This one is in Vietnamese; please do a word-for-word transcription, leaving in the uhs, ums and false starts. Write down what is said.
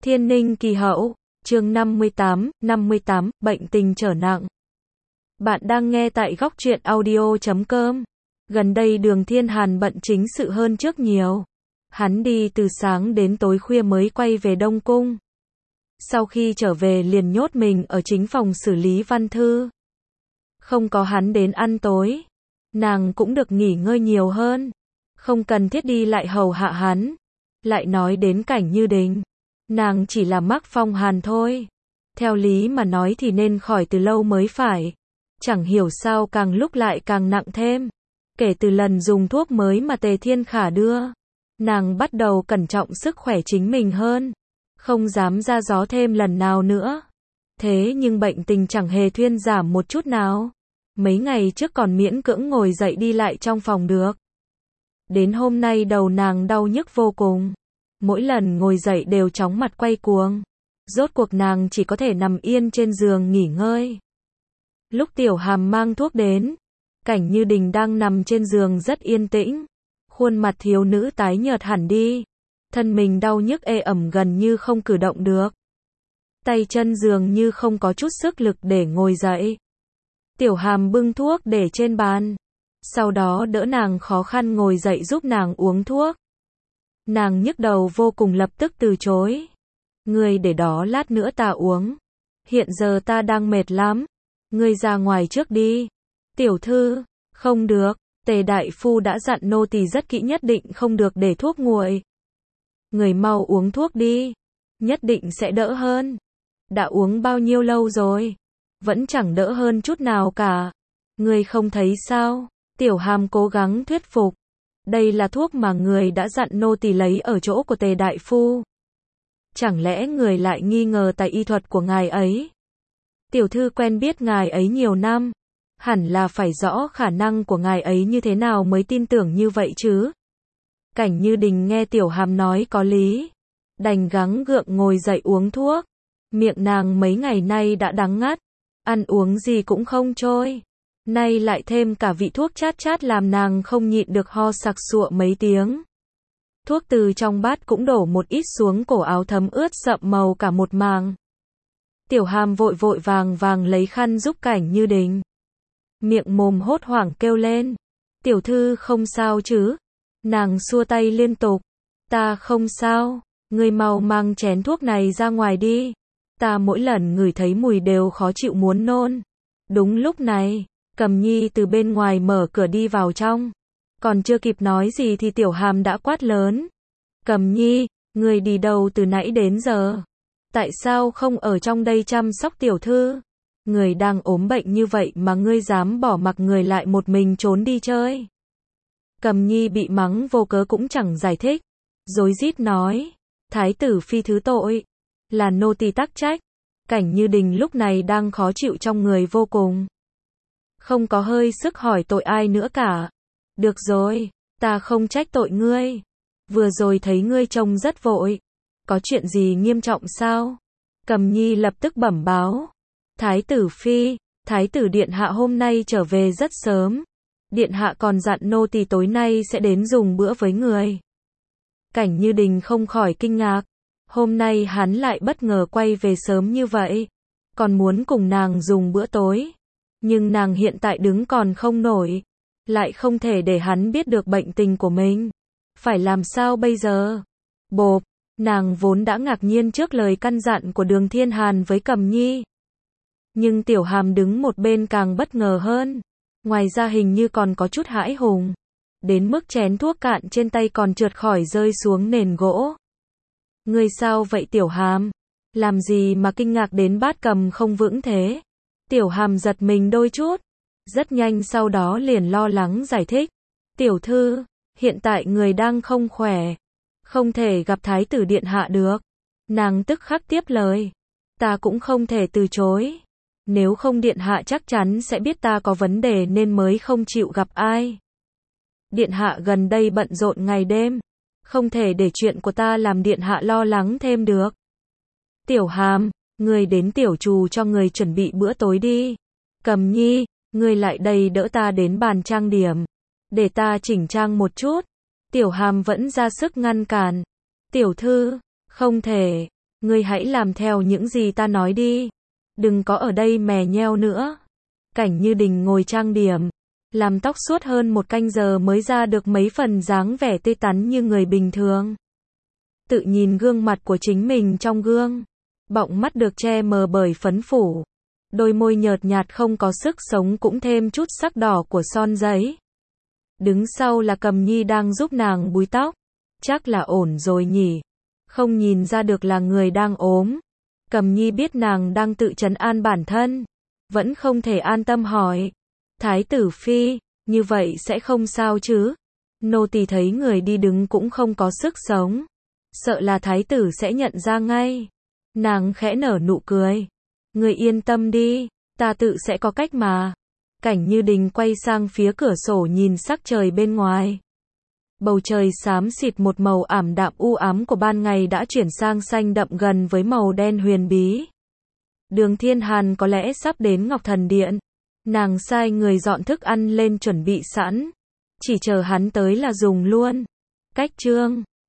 Thiên Ninh Kỳ Hậu, chương năm mươi tám, năm mươi tám, bệnh tình trở nặng. Bạn đang nghe tại góc truyện audio chấm com. Gần đây Đường Thiên Hàn bận chính sự hơn trước nhiều. Hắn đi từ sáng đến tối khuya mới quay về Đông Cung. Sau khi trở về liền nhốt mình ở chính phòng xử lý văn thư. Không có hắn đến ăn tối, nàng cũng được nghỉ ngơi nhiều hơn. Không cần thiết đi lại hầu hạ hắn. Lại nói đến Cảnh Như Đình, nàng chỉ là mắc phong hàn thôi. Theo lý mà nói thì nên khỏi từ lâu mới phải. Chẳng hiểu sao càng lúc lại càng nặng thêm. Kể từ lần dùng thuốc mới mà Tề Thiên Khả đưa, nàng bắt đầu cẩn trọng sức khỏe chính mình hơn. Không dám ra gió thêm lần nào nữa. Thế nhưng bệnh tình chẳng hề thuyên giảm một chút nào. Mấy ngày trước còn miễn cưỡng ngồi dậy đi lại trong phòng được. Đến hôm nay đầu nàng đau nhức vô cùng. Mỗi lần ngồi dậy đều chóng mặt quay cuồng. Rốt cuộc nàng chỉ có thể nằm yên trên giường nghỉ ngơi. Lúc Tiểu Hàm mang thuốc đến, Cảnh Như Đình đang nằm trên giường rất yên tĩnh. Khuôn mặt thiếu nữ tái nhợt hẳn đi. Thân mình đau nhức ê ẩm gần như không cử động được. Tay chân dường như không có chút sức lực để ngồi dậy. Tiểu Hàm bưng thuốc để trên bàn. Sau đó đỡ nàng khó khăn ngồi dậy giúp nàng uống thuốc. Nàng nhức đầu vô cùng lập tức từ chối. Ngươi để đó lát nữa ta uống. Hiện giờ ta đang mệt lắm. Ngươi ra ngoài trước đi. Tiểu thư, không được. Tề đại phu đã dặn nô tỳ rất kỹ nhất định không được để thuốc nguội. Người mau uống thuốc đi. Nhất định sẽ đỡ hơn. Đã uống bao nhiêu lâu rồi? Vẫn chẳng đỡ hơn chút nào cả. Ngươi không thấy sao? Tiểu Hàm cố gắng thuyết phục. Đây là thuốc mà người đã dặn nô tỳ lấy ở chỗ của Tề đại phu. Chẳng lẽ người lại nghi ngờ tài y thuật của ngài ấy? Tiểu thư quen biết ngài ấy nhiều năm. Hẳn là phải rõ khả năng của ngài ấy như thế nào mới tin tưởng như vậy chứ. Cảnh Như Đình nghe Tiểu Hàm nói có lý. Đành gắng gượng ngồi dậy uống thuốc. Miệng nàng mấy ngày nay đã đắng ngắt. Ăn uống gì cũng không trôi. Nay lại thêm cả vị thuốc chát chát làm nàng không nhịn được ho sặc sụa mấy tiếng. Thuốc từ trong bát cũng đổ một ít xuống cổ áo thấm ướt sậm màu cả một màng. Tiểu Hàm vội vội vàng vàng lấy khăn giúp Cảnh Như Đình. Miệng mồm hốt hoảng kêu lên. Tiểu thư không sao chứ? Nàng xua tay liên tục. Ta không sao. Ngươi mau mang chén thuốc này ra ngoài đi. Ta mỗi lần ngửi thấy mùi đều khó chịu muốn nôn. Đúng lúc này, Cầm Nhi từ bên ngoài mở cửa đi vào trong. Còn chưa kịp nói gì thì Tiểu Hàm đã quát lớn. Cầm Nhi, ngươi đi đâu từ nãy đến giờ? Tại sao không ở trong đây chăm sóc tiểu thư? Người đang ốm bệnh như vậy mà ngươi dám bỏ mặc người lại một mình trốn đi chơi. Cầm Nhi bị mắng vô cớ cũng chẳng giải thích. Rối rít nói. Thái tử phi thứ tội. Là nô tỳ tắc trách. Cảnh Như Đình lúc này đang khó chịu trong người vô cùng. Không có hơi sức hỏi tội ai nữa cả. Được rồi, ta không trách tội ngươi. Vừa rồi thấy ngươi trông rất vội. Có chuyện gì nghiêm trọng sao? Cầm Nhi lập tức bẩm báo. Thái tử phi, Thái tử điện hạ hôm nay trở về rất sớm. Điện hạ còn dặn nô tỳ tối nay sẽ đến dùng bữa với người. Cảnh Như Đình không khỏi kinh ngạc. Hôm nay hắn lại bất ngờ quay về sớm như vậy. Còn muốn cùng nàng dùng bữa tối. Nhưng nàng hiện tại đứng còn không nổi. Lại không thể để hắn biết được bệnh tình của mình. Phải làm sao bây giờ? Bộp, nàng vốn đã ngạc nhiên trước lời căn dặn của Đường Thiên Hàn với Cầm Nhi. Nhưng Tiểu Hàm đứng một bên càng bất ngờ hơn. Ngoài ra hình như còn có chút hãi hùng. Đến mức chén thuốc cạn trên tay còn trượt khỏi rơi xuống nền gỗ. Ngươi sao vậy Tiểu Hàm? Làm gì mà kinh ngạc đến bát cầm không vững thế? Tiểu Hàm giật mình đôi chút. Rất nhanh sau đó liền lo lắng giải thích. Tiểu thư, hiện tại người đang không khỏe. Không thể gặp Thái tử điện hạ được. Nàng tức khắc tiếp lời. Ta cũng không thể từ chối. Nếu không điện hạ chắc chắn sẽ biết ta có vấn đề nên mới không chịu gặp ai. Điện hạ gần đây bận rộn ngày đêm. Không thể để chuyện của ta làm điện hạ lo lắng thêm được. Tiểu Hàm, ngươi đến tiểu trù cho người chuẩn bị bữa tối đi. Cầm Nhi, ngươi lại đây đỡ ta đến bàn trang điểm. Để ta chỉnh trang một chút. Tiểu Hàm vẫn ra sức ngăn cản. Tiểu thư, không thể. Ngươi hãy làm theo những gì ta nói đi. Đừng có ở đây mè nheo nữa. Cảnh Như Đình ngồi trang điểm, làm tóc suốt hơn một canh giờ mới ra được mấy phần dáng vẻ tươi tắn như người bình thường. Tự nhìn gương mặt của chính mình trong gương, bọng mắt được che mờ bởi phấn phủ. Đôi môi nhợt nhạt không có sức sống cũng thêm chút sắc đỏ của son giấy. Đứng sau là Cầm Nhi đang giúp nàng búi tóc. Chắc là ổn rồi nhỉ. Không nhìn ra được là người đang ốm. Cầm Nhi biết nàng đang tự trấn an bản thân. Vẫn không thể an tâm hỏi. Thái tử phi, như vậy sẽ không sao chứ? Nô tỳ thấy người đi đứng cũng không có sức sống. Sợ là thái tử sẽ nhận ra ngay. Nàng khẽ nở nụ cười. Người yên tâm đi, ta tự sẽ có cách mà. Cảnh Như Đình quay sang phía cửa sổ nhìn sắc trời bên ngoài. Bầu trời xám xịt, một màu ảm đạm u ám của ban ngày đã chuyển sang xanh đậm gần với màu đen huyền bí. Đường Thiên Hàn có lẽ sắp đến Ngọc Thần Điện. Nàng sai người dọn thức ăn lên chuẩn bị sẵn. Chỉ chờ hắn tới là dùng luôn. Cách chương